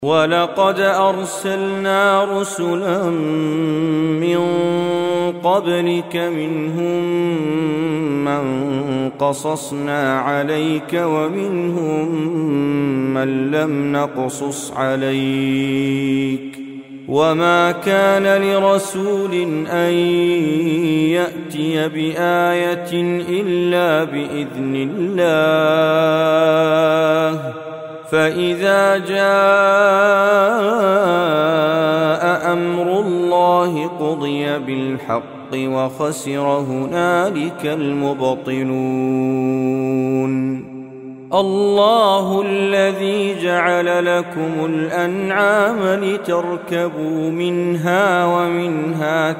ولقد أرسلنا رسلا من قبلك منهم من قصصنا عليك ومنهم من لم نقصص عليك وما كان لرسول أن يأتي بآية إلا بإذن الله فإذا جاء أمر الله قضي بالحق وخسر هنالك المبطلون الله الذي جعل لكم الأنعام لتركبوا منها ومنها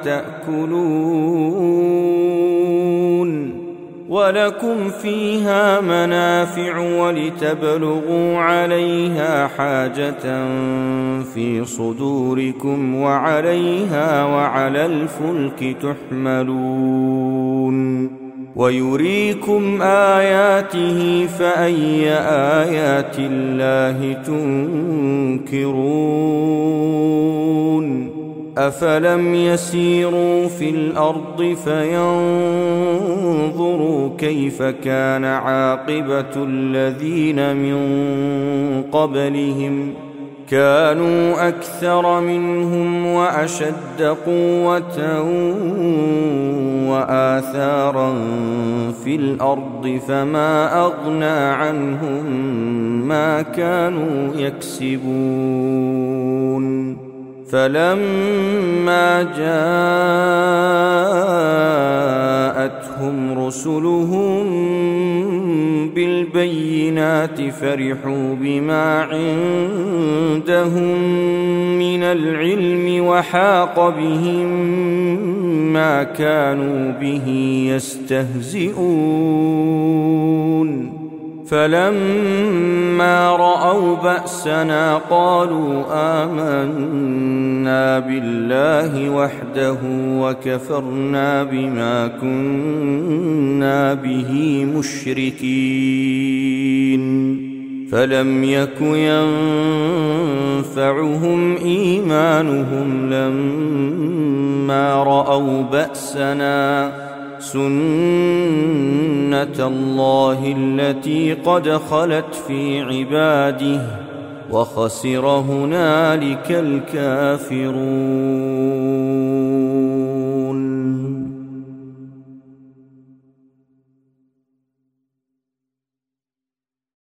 تأكلون ولكم فيها منافع ولتبلغوا عليها حاجة في صدوركم وعليها وعلى الفلك تحملون ويريكم آياته فأي آيات الله تنكرون أفلم يسيروا في الأرض فينظروا كيف كان عاقبة الذين من قبلهم كانوا أكثر منهم وأشد قوة وآثارا في الأرض فما أغنى عنهم ما كانوا يكسبون فلما جاءتهم رسلهم بالبينات فرحوا بما عندهم من العلم وحاق بهم ما كانوا به يستهزئون فلما رأوا بأسنا قالوا آمنا بالله وحده وكفرنا بما كنا به مشركين فلم يك ينفعهم إيمانهم لما رأوا بأسنا سنة الله التي قد خلت في عباده وخسر هنالك الكافرون